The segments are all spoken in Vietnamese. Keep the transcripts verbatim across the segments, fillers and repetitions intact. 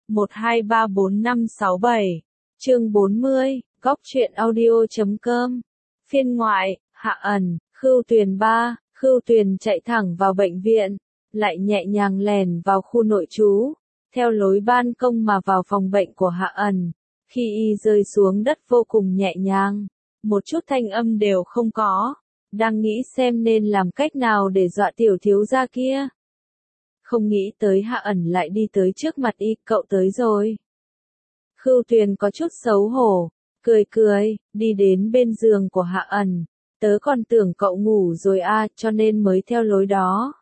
một hai ba bốn năm sáu bảy. Chương bốn mươi, góc truyện audio chấm com. Phiên ngoại, Hạ ẩn, Khưu Tuyền ba, Khưu Tuyền chạy thẳng vào bệnh viện, lại nhẹ nhàng lèn vào khu nội trú, theo lối ban công mà vào phòng bệnh của Hạ ẩn. Khi y rơi xuống đất vô cùng nhẹ nhàng, một chút thanh âm đều không có, đang nghĩ xem nên làm cách nào để dọa tiểu thiếu gia kia. Không nghĩ tới Hạ ẩn lại đi tới trước mặt y, cậu tới rồi. Khưu Tuyền có chút xấu hổ, cười cười, đi đến bên giường của Hạ ẩn. Tớ còn tưởng cậu ngủ rồi à, cho nên mới theo lối đó.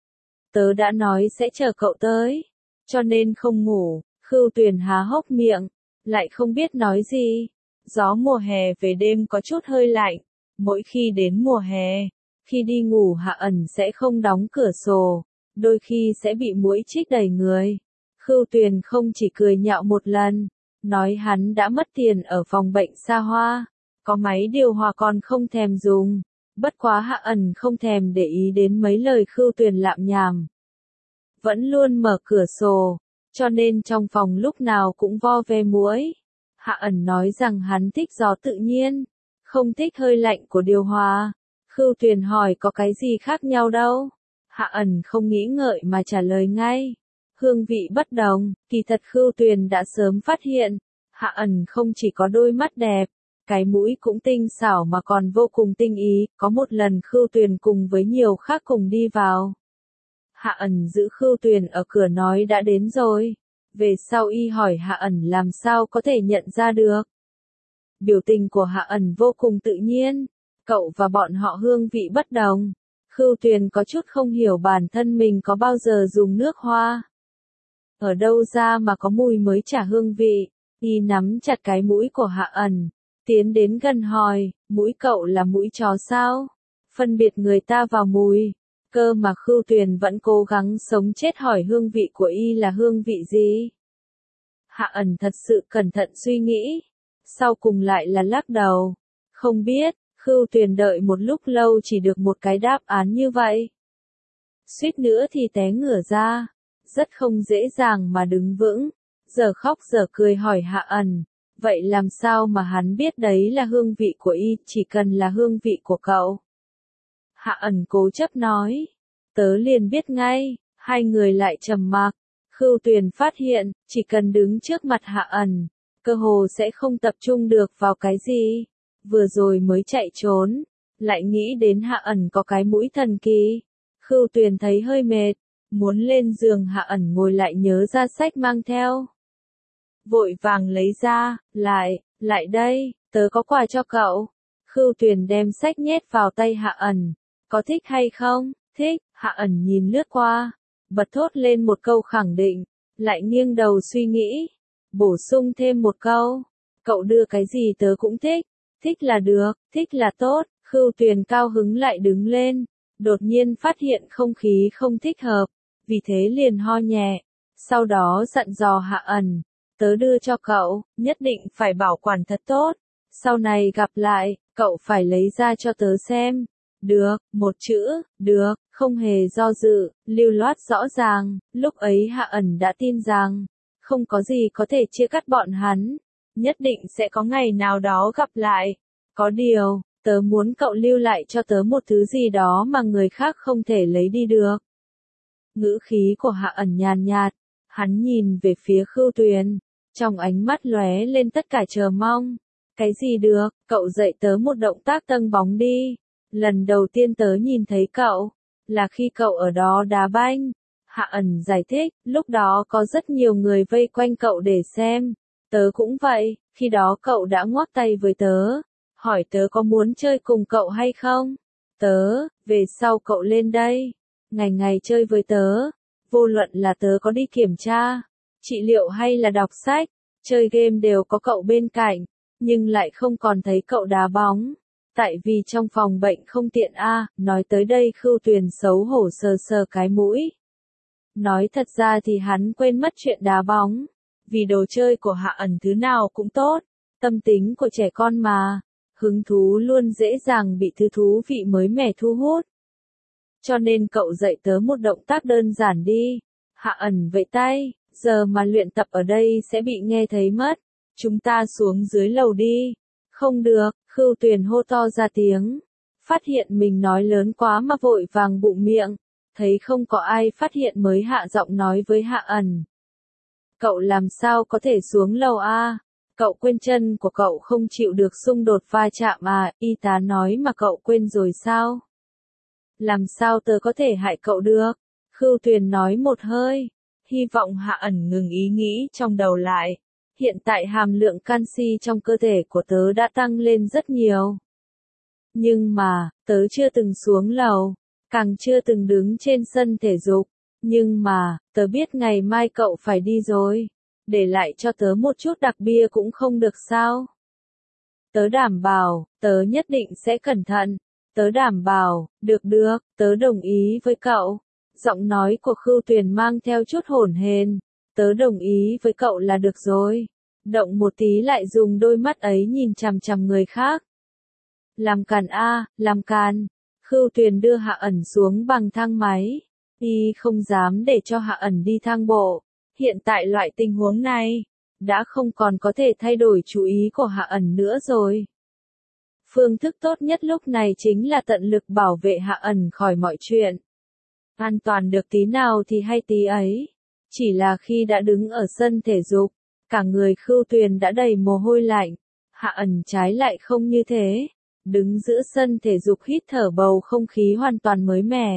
Tớ đã nói sẽ chờ cậu tới, cho nên không ngủ. Khưu Tuyền há hốc miệng, lại không biết nói gì. Gió mùa hè về đêm có chút hơi lạnh, mỗi khi đến mùa hè, khi đi ngủ Hạ ẩn sẽ không đóng cửa sổ, đôi khi sẽ bị muỗi chích đầy người. Khưu Tuyền không chỉ cười nhạo một lần, nói hắn đã mất tiền ở phòng bệnh xa hoa, có máy điều hòa còn không thèm dùng. Bất quá Hạ ẩn không thèm để ý đến mấy lời Khưu Tuyền lạm nhảm. Vẫn luôn mở cửa sổ, cho nên trong phòng lúc nào cũng vo ve muỗi. Hạ ẩn nói rằng hắn thích gió tự nhiên, không thích hơi lạnh của điều hòa. Khưu Tuyền hỏi có cái gì khác nhau đâu. Hạ ẩn không nghĩ ngợi mà trả lời ngay. Hương vị bất đồng, kỳ thật Khưu Tuyền đã sớm phát hiện. Hạ ẩn không chỉ có đôi mắt đẹp, cái mũi cũng tinh xảo mà còn vô cùng tinh ý. Có một lần Khưu Tuyền cùng với nhiều khác cùng đi vào. Hạ ẩn giữ Khưu Tuyền ở cửa nói đã đến rồi. Về sau y hỏi Hạ ẩn làm sao có thể nhận ra được. Biểu tình của Hạ ẩn vô cùng tự nhiên. Cậu và bọn họ hương vị bất đồng. Khưu Tuyền có chút không hiểu bản thân mình có bao giờ dùng nước hoa. Ở đâu ra mà có mùi mới trả hương vị. Y nắm chặt cái mũi của Hạ ẩn, tiến đến gần hỏi, mũi cậu là mũi chó sao? Phân biệt người ta vào mùi. Cơ mà Khưu Tuyền vẫn cố gắng sống chết hỏi hương vị của y là hương vị gì? Hạ ẩn thật sự cẩn thận suy nghĩ. Sau cùng lại là lắc đầu. Không biết. Khưu Tuyền đợi một lúc lâu chỉ được một cái đáp án như vậy. Suýt nữa thì té ngửa ra. Rất không dễ dàng mà đứng vững. Giờ khóc giờ cười hỏi Hạ ẩn. Vậy làm sao mà hắn biết đấy là hương vị của y, chỉ cần là hương vị của cậu? Hạ ẩn cố chấp nói. Tớ liền biết ngay. Hai người lại trầm mặc. Khưu Tuyền phát hiện, chỉ cần đứng trước mặt Hạ ẩn, cơ hồ sẽ không tập trung được vào cái gì. Vừa rồi mới chạy trốn, lại nghĩ đến Hạ ẩn có cái mũi thần kỳ. Khưu Tuyền thấy hơi mệt, muốn lên giường. Hạ ẩn ngồi lại nhớ ra sách mang theo. Vội vàng lấy ra, lại, lại đây, tớ có quà cho cậu. Khưu Tuyền đem sách nhét vào tay Hạ ẩn. Có thích hay không? Thích. Hạ ẩn nhìn lướt qua, bật thốt lên một câu khẳng định, lại nghiêng đầu suy nghĩ, bổ sung thêm một câu. Cậu đưa cái gì tớ cũng thích. Thích là được, thích là tốt. Khưu Tuyền cao hứng lại đứng lên, đột nhiên phát hiện không khí không thích hợp, vì thế liền ho nhẹ. Sau đó dặn dò Hạ ẩn, tớ đưa cho cậu, nhất định phải bảo quản thật tốt. Sau này gặp lại, cậu phải lấy ra cho tớ xem. Được, một chữ, được, không hề do dự, lưu loát rõ ràng. Lúc ấy Hạ ẩn đã tin rằng, không có gì có thể chia cắt bọn hắn. Nhất định sẽ có ngày nào đó gặp lại. Có điều, tớ muốn cậu lưu lại cho tớ một thứ gì đó mà người khác không thể lấy đi được. Ngữ khí của Hạ ẩn nhàn nhạt, hắn nhìn về phía Khưu Tuyền, trong ánh mắt lóe lên tất cả chờ mong. Cái gì được, cậu dạy tớ một động tác tâng bóng đi. Lần đầu tiên tớ nhìn thấy cậu, là khi cậu ở đó đá banh. Hạ ẩn giải thích, lúc đó có rất nhiều người vây quanh cậu để xem. Tớ cũng vậy, khi đó cậu đã ngoắc tay với tớ, hỏi tớ có muốn chơi cùng cậu hay không. Tớ, về sau cậu lên đây, ngày ngày chơi với tớ, vô luận là tớ có đi kiểm tra, trị liệu hay là đọc sách, chơi game đều có cậu bên cạnh, nhưng lại không còn thấy cậu đá bóng. Tại vì trong phòng bệnh không tiện a. À, nói tới đây Khưu Tuyền xấu hổ sờ sờ cái mũi. Nói thật ra thì hắn quên mất chuyện đá bóng. Vì đồ chơi của Hạ ẩn thứ nào cũng tốt, tâm tính của trẻ con mà, hứng thú luôn dễ dàng bị thứ thú vị mới mẻ thu hút. Cho nên cậu dạy tớ một động tác đơn giản đi. Hạ ẩn vẫy tay, giờ mà luyện tập ở đây sẽ bị nghe thấy mất. Chúng ta xuống dưới lầu đi. Không được, Khưu Tuyền hô to ra tiếng. Phát hiện mình nói lớn quá mà vội vàng bụng miệng. Thấy không có ai phát hiện mới hạ giọng nói với Hạ ẩn. Cậu làm sao có thể xuống lầu a? Cậu quên chân của cậu không chịu được xung đột va chạm à? Y tá nói mà cậu quên rồi sao? Làm sao tớ có thể hại cậu được? Khưu Tuyền nói một hơi. Hy vọng Hạ ẩn ngừng ý nghĩ trong đầu lại. Hiện tại hàm lượng canxi trong cơ thể của tớ đã tăng lên rất nhiều. Nhưng mà, tớ chưa từng xuống lầu, càng chưa từng đứng trên sân thể dục. Nhưng mà, tớ biết ngày mai cậu phải đi rồi. Để lại cho tớ một chút đặc bia cũng không được sao? Tớ đảm bảo, tớ nhất định sẽ cẩn thận. Tớ đảm bảo, được được, tớ đồng ý với cậu. Giọng nói của Khưu Tuyền mang theo chút hổn hển. Tớ đồng ý với cậu là được rồi. Động một tí lại dùng đôi mắt ấy nhìn chằm chằm người khác. Làm càn a, làm càn. Khưu Tuyền đưa Hạ ẩn xuống bằng thang máy. Y không dám để cho Hạ ẩn đi thang bộ. Hiện tại loại tình huống này, đã không còn có thể thay đổi chú ý của Hạ ẩn nữa rồi. Phương thức tốt nhất lúc này chính là tận lực bảo vệ Hạ ẩn khỏi mọi chuyện. An toàn được tí nào thì hay tí ấy. Chỉ là khi đã đứng ở sân thể dục, cả người Khưu Tuyền đã đầy mồ hôi lạnh. Hạ ẩn trái lại không như thế. Đứng giữa sân thể dục hít thở bầu không khí hoàn toàn mới mẻ.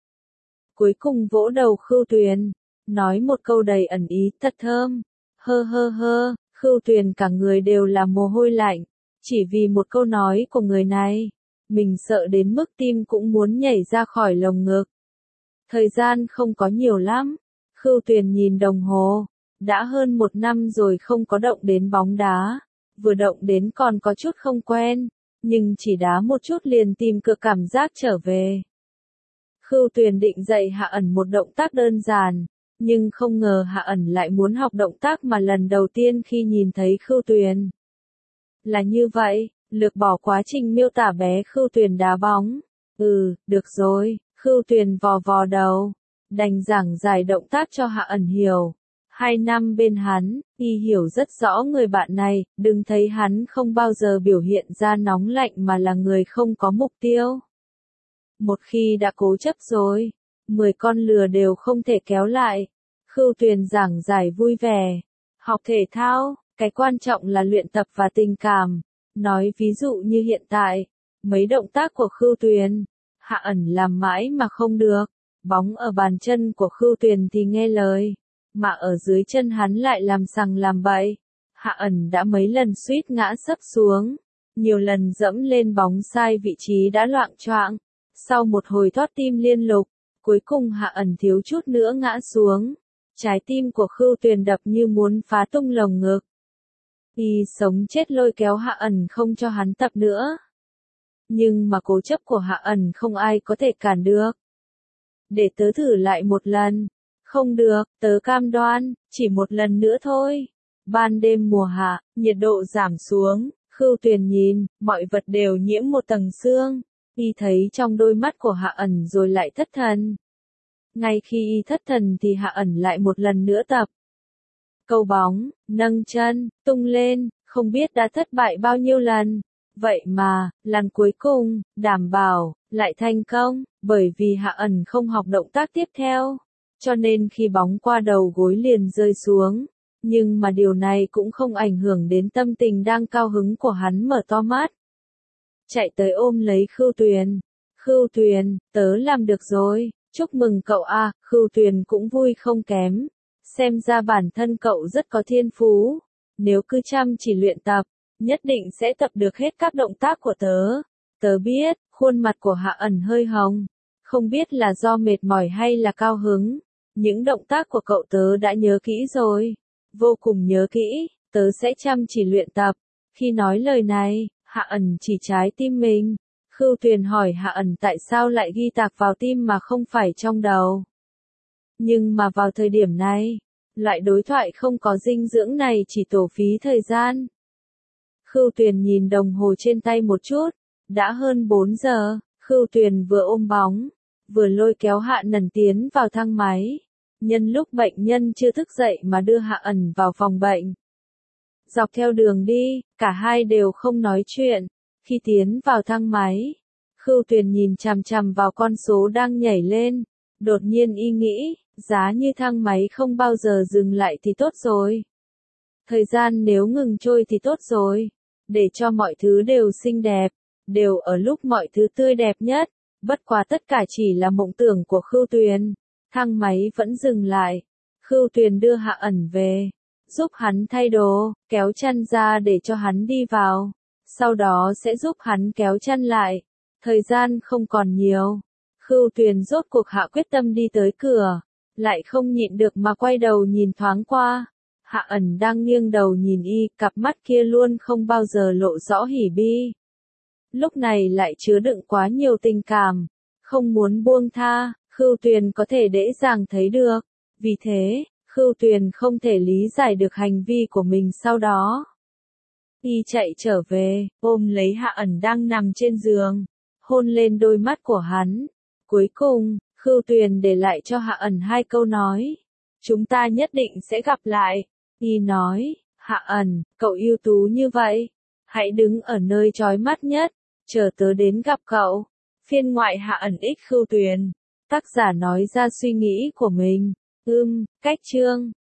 Cuối cùng vỗ đầu Khưu Tuyền, nói một câu đầy ẩn ý thật thơm. Hơ hơ hơ, Khưu Tuyền cả người đều là mồ hôi lạnh. Chỉ vì một câu nói của người này, mình sợ đến mức tim cũng muốn nhảy ra khỏi lồng ngực. Thời gian không có nhiều lắm. Khưu Tuyền nhìn đồng hồ. Đã hơn một năm rồi không có động đến bóng đá. Vừa động đến còn có chút không quen. Nhưng chỉ đá một chút liền tìm cực cảm giác trở về. Khưu Tuyền định dạy Hạ ẩn một động tác đơn giản. Nhưng không ngờ Hạ ẩn lại muốn học động tác mà lần đầu tiên khi nhìn thấy Khưu Tuyền. Là như vậy, lược bỏ quá trình miêu tả bé Khưu Tuyền đá bóng. Ừ, được rồi, Khưu Tuyền vò vò đầu. Đành giảng giải động tác cho Hạ ẩn hiểu. Hai năm bên hắn, y hiểu rất rõ người bạn này, đừng thấy hắn không bao giờ biểu hiện ra nóng lạnh mà là người không có mục tiêu. Một khi đã cố chấp rồi, mười con lừa đều không thể kéo lại. Khưu Tuyền giảng giải vui vẻ. Học thể thao, cái quan trọng là luyện tập và tình cảm. Nói ví dụ như hiện tại, mấy động tác của Khưu Tuyền, Hạ ẩn làm mãi mà không được. Bóng ở bàn chân của Khưu Tuyền thì nghe lời, mà ở dưới chân hắn lại làm sằng làm bậy. Hạ ẩn đã mấy lần suýt ngã sấp xuống, nhiều lần dẫm lên bóng sai vị trí đã loạng choạng. Sau một hồi thót tim liên lục, cuối cùng Hạ ẩn thiếu chút nữa ngã xuống. Trái tim của Khưu Tuyền đập như muốn phá tung lồng ngực. Y sống chết lôi kéo Hạ ẩn không cho hắn tập nữa. Nhưng mà cố chấp của Hạ ẩn không ai có thể cản được. Để tớ thử lại một lần. Không được, tớ cam đoan, chỉ một lần nữa thôi. Ban đêm mùa hạ, nhiệt độ giảm xuống, Khưu Tuyền nhìn, mọi vật đều nhiễm một tầng sương. Y thấy trong đôi mắt của Hạ ẩn rồi lại thất thần. Ngay khi y thất thần thì Hạ ẩn lại một lần nữa tập. Câu bóng, nâng chân, tung lên, không biết đã thất bại bao nhiêu lần. Vậy mà, lần cuối cùng, đảm bảo, lại thành công, bởi vì Hạ ẩn không học động tác tiếp theo. Cho nên khi bóng qua đầu gối liền rơi xuống. Nhưng mà điều này cũng không ảnh hưởng đến tâm tình đang cao hứng của hắn mở to mắt. Chạy tới ôm lấy Khưu Tuyền. Khưu Tuyền, tớ làm được rồi, chúc mừng cậu a. Khưu Tuyền cũng vui không kém. Xem ra bản thân cậu rất có thiên phú. Nếu cứ chăm chỉ luyện tập, nhất định sẽ tập được hết các động tác của tớ. Tớ biết, khuôn mặt của Hạ ẩn hơi hồng. Không biết là do mệt mỏi hay là cao hứng. Những động tác của cậu tớ đã nhớ kỹ rồi. Vô cùng nhớ kỹ, tớ sẽ chăm chỉ luyện tập. Khi nói lời này, Hạ ẩn chỉ trái tim mình. Khưu Tuyền hỏi Hạ ẩn tại sao lại ghi tạc vào tim mà không phải trong đầu. Nhưng mà vào thời điểm này, loại đối thoại không có dinh dưỡng này chỉ tổ phí thời gian. Khưu Tuyền nhìn đồng hồ trên tay một chút. Đã hơn bốn giờ, Khưu Tuyền vừa ôm bóng, vừa lôi kéo Hạ ẩn tiến vào thang máy. nhân lúc bệnh nhân chưa thức dậy mà đưa Hạ ẩn vào phòng bệnh. Dọc theo đường đi, cả hai đều không nói chuyện. Khi tiến vào thang máy, Khưu Tuyền nhìn chằm chằm vào con số đang nhảy lên. Đột nhiên y nghĩ, giá như thang máy không bao giờ dừng lại thì tốt rồi. Thời gian nếu ngừng trôi thì tốt rồi. Để cho mọi thứ đều xinh đẹp, đều ở lúc mọi thứ tươi đẹp nhất. Bất quá tất cả chỉ là mộng tưởng của Khưu Tuyền. Thang máy vẫn dừng lại. Khưu Tuyền đưa Hạ ẩn về, giúp hắn thay đồ, kéo chăn ra để cho hắn đi vào. Sau đó sẽ giúp hắn kéo chăn lại. Thời gian không còn nhiều. Khưu Tuyền rốt cuộc hạ quyết tâm đi tới cửa. Lại không nhịn được mà quay đầu nhìn thoáng qua. Hạ ẩn đang nghiêng đầu nhìn y, cặp mắt kia luôn không bao giờ lộ rõ hỉ bi. Lúc này lại chứa đựng quá nhiều tình cảm. Không muốn buông tha, Khưu Tuyền có thể dễ dàng thấy được. Vì thế, Khưu Tuyền không thể lý giải được hành vi của mình sau đó. Y chạy trở về, ôm lấy Hạ ẩn đang nằm trên giường, hôn lên đôi mắt của hắn. Cuối cùng, Khưu Tuyền để lại cho Hạ ẩn hai câu nói. Chúng ta nhất định sẽ gặp lại. Y nói, Hạ ẩn, cậu ưu tú như vậy. Hãy đứng ở nơi chói mắt nhất, chờ tớ đến gặp cậu. Phiên ngoại Hạ ẩn ích Khưu Tuyền. Tác giả nói ra suy nghĩ của mình. Ưm, cách chương.